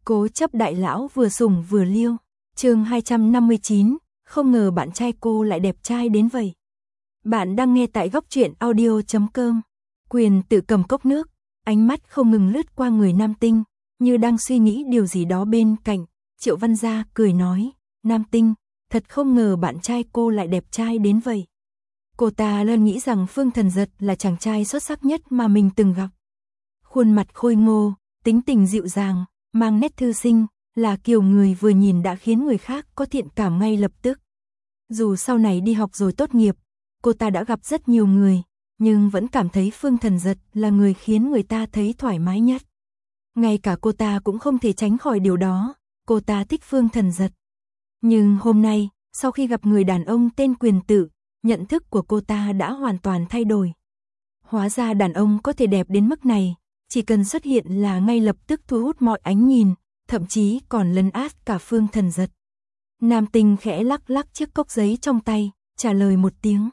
Cố chấp đại lão vừa sủng vừa liêu. Chương 259, không ngờ bạn trai cô lại đẹp trai đến vậy. Bạn đang nghe tại góc truyện audio.com. Quyền tự cầm cốc nước, ánh mắt không ngừng lướt qua người nam tinh, như đang suy nghĩ điều gì đó bên cạnh. Triệu Văn Gia cười nói, nam tinh, thật không ngờ bạn trai cô lại đẹp trai đến vậy. Cô ta luôn nghĩ rằng Phương Thần Giật là chàng trai xuất sắc nhất mà mình từng gặp. Khuôn mặt khôi ngô, tính tình dịu dàng, mang nét thư sinh, là kiểu người vừa nhìn đã khiến người khác có thiện cảm ngay lập tức. Dù sau này đi học rồi tốt nghiệp, cô ta đã gặp rất nhiều người, nhưng vẫn cảm thấy Phương Thần Giật là người khiến người ta thấy thoải mái nhất. Ngay cả cô ta cũng không thể tránh khỏi điều đó, cô ta thích Phương Thần Giật. Nhưng hôm nay, sau khi gặp người đàn ông tên Quyền Tự, nhận thức của cô ta đã hoàn toàn thay đổi. Hóa ra đàn ông có thể đẹp đến mức này, chỉ cần xuất hiện là ngay lập tức thu hút mọi ánh nhìn, thậm chí còn lấn át cả Phương Thần Giật. Nam tinh khẽ lắc lắc chiếc cốc giấy trong tay, trả lời một tiếng.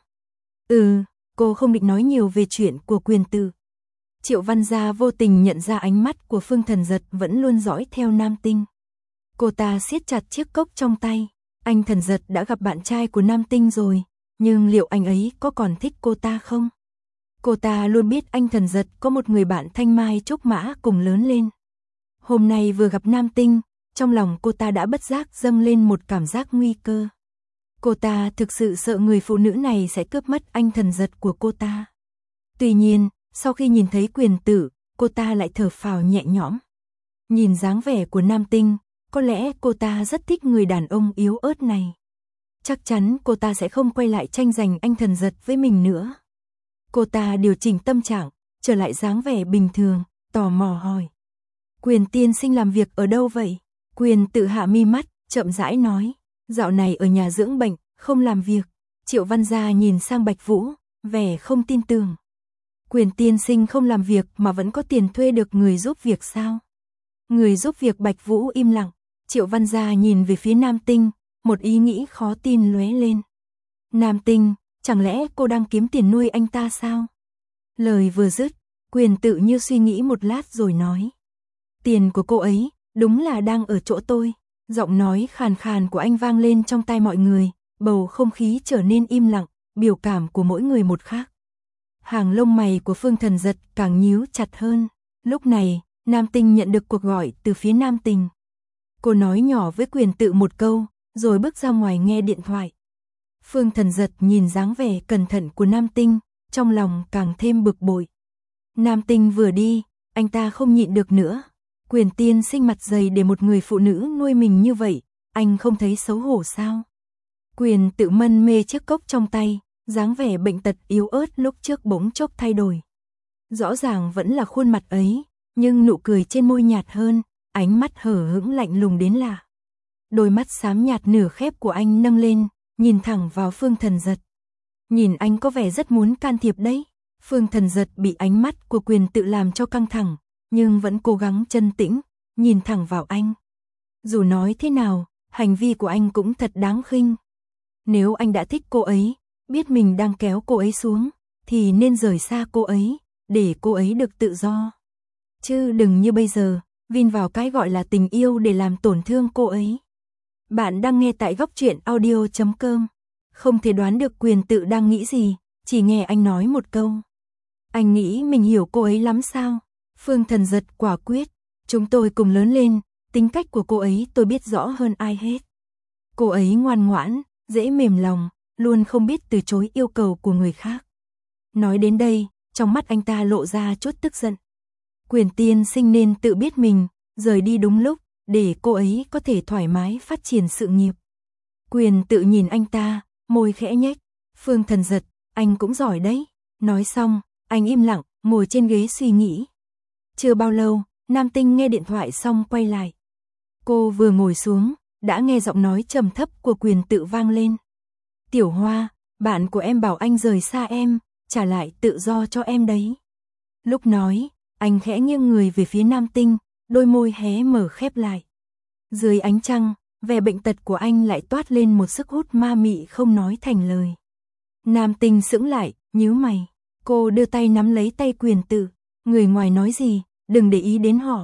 Cô không định nói nhiều về chuyện của Quyền Tự. Triệu Văn Gia vô tình nhận ra ánh mắt của Phương Thần Giật vẫn luôn dõi theo nam tinh. Cô ta siết chặt chiếc cốc trong tay. Anh Thần Giật đã gặp bạn trai của nam tinh rồi, nhưng liệu anh ấy có còn thích cô ta không? Cô ta luôn biết anh Thần Giật có một người bạn thanh mai trúc mã cùng lớn lên. Hôm nay vừa gặp nam tinh, trong lòng cô ta đã bất giác dâng lên một cảm giác nguy cơ. Cô ta thực sự sợ người phụ nữ này sẽ cướp mất anh Thần Giật của cô ta. Tuy nhiên, sau khi nhìn thấy Quyền Tự, cô ta lại thở phào nhẹ nhõm. Nhìn dáng vẻ của nam tinh, có lẽ cô ta rất thích người đàn ông yếu ớt này. Chắc chắn cô ta sẽ không quay lại tranh giành anh Thần Giật với mình nữa. Cô ta điều chỉnh tâm trạng, trở lại dáng vẻ bình thường, tò mò hỏi. Quyền tiên sinh làm việc ở đâu vậy? Quyền Tự hạ mi mắt, chậm rãi nói. Dạo này ở nhà dưỡng bệnh, không làm việc. Triệu Văn Gia nhìn sang Bạch Vũ, vẻ không tin tưởng. Quyền tiên sinh không làm việc mà vẫn có tiền thuê được người giúp việc sao? Người giúp việc. Bạch Vũ im lặng. Triệu Văn Gia nhìn về phía nam tinh, một ý nghĩ khó tin lóe lên. Nam tinh, chẳng lẽ cô đang kiếm tiền nuôi anh ta sao? Lời vừa dứt, Quyền Tự như suy nghĩ một lát rồi nói. Tiền của cô ấy, đúng là đang ở chỗ tôi. Giọng nói khàn khàn của anh vang lên trong tai mọi người, bầu không khí trở nên im lặng, biểu cảm của mỗi người một khác. Hàng lông mày của Phương Thần Giật càng nhíu chặt hơn. Lúc này, nam tinh nhận được cuộc gọi từ phía nam tinh. Cô nói nhỏ với Quyền Tự một câu, rồi bước ra ngoài nghe điện thoại. Phương Thần Giật nhìn dáng vẻ cẩn thận của nam tinh, trong lòng càng thêm bực bội. Nam tinh vừa đi, anh ta không nhịn được nữa. Quyền tiên sinh mặt dày để một người phụ nữ nuôi mình như vậy, anh không thấy xấu hổ sao? Quyền Tự mân mê chiếc cốc trong tay, dáng vẻ bệnh tật yếu ớt lúc trước bỗng chốc thay đổi. Rõ ràng vẫn là khuôn mặt ấy, nhưng nụ cười trên môi nhạt hơn, ánh mắt hở hững lạnh lùng đến lạ. Đôi mắt xám nhạt nửa khép của anh nâng lên, nhìn thẳng vào Phương Thần Giật. Nhìn anh có vẻ rất muốn can thiệp đấy. Phương Thần Giật bị ánh mắt của Quyền Tự làm cho căng thẳng, nhưng vẫn cố gắng trấn tĩnh, nhìn thẳng vào anh. Dù nói thế nào, hành vi của anh cũng thật đáng khinh. Nếu anh đã thích cô ấy, biết mình đang kéo cô ấy xuống, thì nên rời xa cô ấy, để cô ấy được tự do. Chứ đừng như bây giờ, vin vào cái gọi là tình yêu để làm tổn thương cô ấy. Bạn đang nghe tại góc truyện audio.com. Không thể đoán được Quyền Tự đang nghĩ gì, chỉ nghe anh nói một câu. Anh nghĩ mình hiểu cô ấy lắm sao? Phương Thần Giật quả quyết. Chúng tôi cùng lớn lên, tính cách của cô ấy tôi biết rõ hơn ai hết. Cô ấy ngoan ngoãn, dễ mềm lòng, luôn không biết từ chối yêu cầu của người khác. Nói đến đây, trong mắt anh ta lộ ra chút tức giận. Quyền tiên sinh nên tự biết mình, rời đi đúng lúc, để cô ấy có thể thoải mái phát triển sự nghiệp. Quyền Tự nhìn anh ta, môi khẽ nhếch. Phương Thần Giật, anh cũng giỏi đấy. Nói xong, anh im lặng, ngồi trên ghế suy nghĩ. Chưa bao lâu, nam tinh nghe điện thoại xong quay lại. Cô vừa ngồi xuống, đã nghe giọng nói trầm thấp của Quyền Tự vang lên. Tiểu Hoa, bạn của em bảo anh rời xa em, trả lại tự do cho em đấy. Lúc nói, anh khẽ nghiêng người về phía nam tinh, đôi môi hé mở khép lại. Dưới ánh trăng, vẻ bệnh tật của anh lại toát lên một sức hút ma mị không nói thành lời. Nam tinh sững lại, nhíu mày. Cô đưa tay nắm lấy tay Quyền Tự. Người ngoài nói gì, đừng để ý đến họ.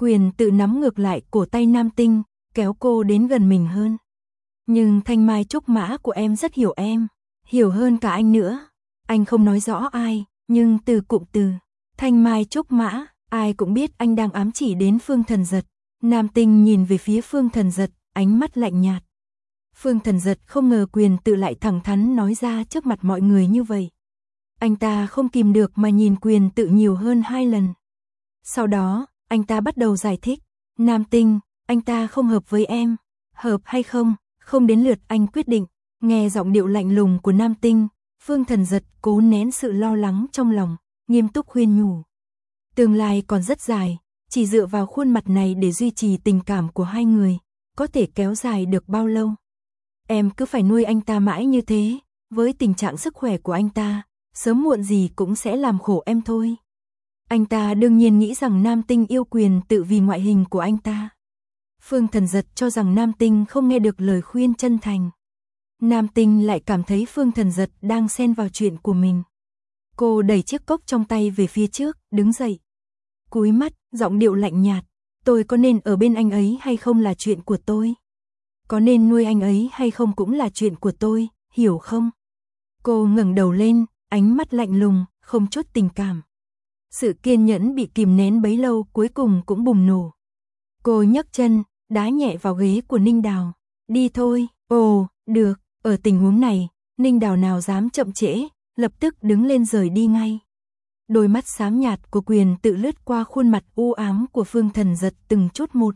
Quyền tự nắm ngược lại cổ tay Nam Tinh, kéo cô đến gần mình hơn. Nhưng thanh mai trúc mã của em rất hiểu em, hiểu hơn cả anh nữa. Anh không nói rõ ai, nhưng từ cụm từ thanh mai trúc mã, ai cũng biết anh đang ám chỉ đến Phương Thần Giật. Nam Tinh nhìn về phía Phương Thần Giật, ánh mắt lạnh nhạt. Phương Thần Giật không ngờ Quyền tự lại thẳng thắn nói ra trước mặt mọi người như vậy. Anh ta không kìm được mà nhìn Quyền tự nhiều hơn 2 lần. Sau đó, anh ta bắt đầu giải thích. Nam Tinh, anh ta không hợp với em. Hợp hay không, không đến lượt anh quyết định. Nghe giọng điệu lạnh lùng của Nam Tinh, Phương Thần Giật cố nén sự lo lắng trong lòng, nghiêm túc khuyên nhủ. Tương lai còn rất dài, chỉ dựa vào khuôn mặt này để duy trì tình cảm của hai người, có thể kéo dài được bao lâu? Em cứ phải nuôi anh ta mãi như thế, với tình trạng sức khỏe của anh ta, sớm muộn gì cũng sẽ làm khổ em thôi. Anh ta đương nhiên nghĩ rằng Nam Tinh yêu Quyền tự vì ngoại hình của anh ta. Phương Thần Giật cho rằng Nam Tinh không nghe được lời khuyên chân thành. Nam Tinh lại cảm thấy Phương Thần Giật đang xen vào chuyện của mình. Cô đẩy chiếc cốc trong tay về phía trước, đứng dậy. Cúi mắt, giọng điệu lạnh nhạt. Tôi có nên ở bên anh ấy hay không là chuyện của tôi. Có nên nuôi anh ấy hay không cũng là chuyện của tôi, hiểu không? Cô ngẩng đầu lên, ánh mắt lạnh lùng, không chút tình cảm. Sự kiên nhẫn bị kìm nén bấy lâu cuối cùng cũng bùng nổ. Cô nhấc chân, đá nhẹ vào ghế của Ninh Đào. Đi thôi, ồ, được, ở tình huống này, Ninh Đào nào dám chậm trễ, lập tức đứng lên rời đi ngay. Đôi mắt xám nhạt của Quyền tự lướt qua khuôn mặt u ám của Phương Thần Giật từng chút một.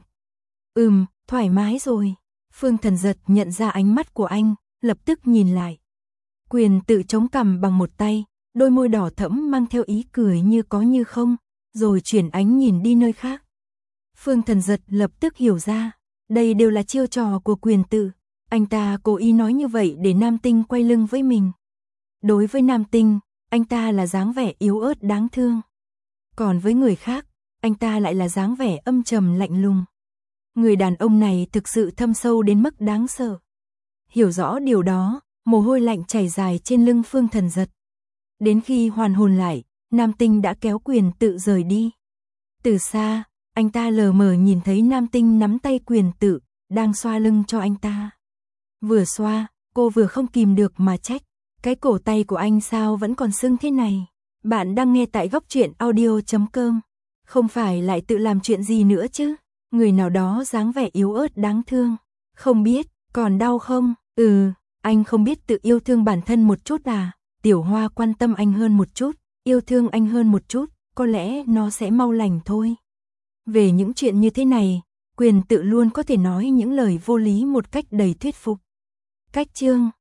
Thoải mái rồi. Phương Thần Giật nhận ra ánh mắt của anh, lập tức nhìn lại. Quyền tự chống cằm bằng một tay, đôi môi đỏ thẫm mang theo ý cười như có như không, rồi chuyển ánh nhìn đi nơi khác. Phương Thần Giật lập tức hiểu ra, đây đều là chiêu trò của Quyền tự. Anh ta cố ý nói như vậy để Nam Tinh quay lưng với mình. Đối với Nam Tinh, anh ta là dáng vẻ yếu ớt đáng thương. Còn với người khác, anh ta lại là dáng vẻ âm trầm lạnh lùng. Người đàn ông này thực sự thâm sâu đến mức đáng sợ. Hiểu rõ điều đó, mồ hôi lạnh chảy dài trên lưng Phương Thần Giật. Đến khi hoàn hồn lại, Nam Tinh đã kéo Quyền tự rời đi. Từ xa, anh ta lờ mờ nhìn thấy Nam Tinh nắm tay Quyền tự, đang xoa lưng cho anh ta. Vừa xoa, cô vừa không kìm được mà trách. Cái cổ tay của anh sao vẫn còn sưng thế này? Bạn đang nghe tại goctruyện.audio.com. Không phải lại tự làm chuyện gì nữa chứ? Người nào đó dáng vẻ yếu ớt đáng thương. Không biết, còn đau không? Anh không biết tự yêu thương bản thân một chút à? Tiểu Hoa quan tâm anh hơn một chút, yêu thương anh hơn một chút, có lẽ nó sẽ mau lành thôi. Về những chuyện như thế này, Quyền tự luôn có thể nói những lời vô lý một cách đầy thuyết phục. Cách chương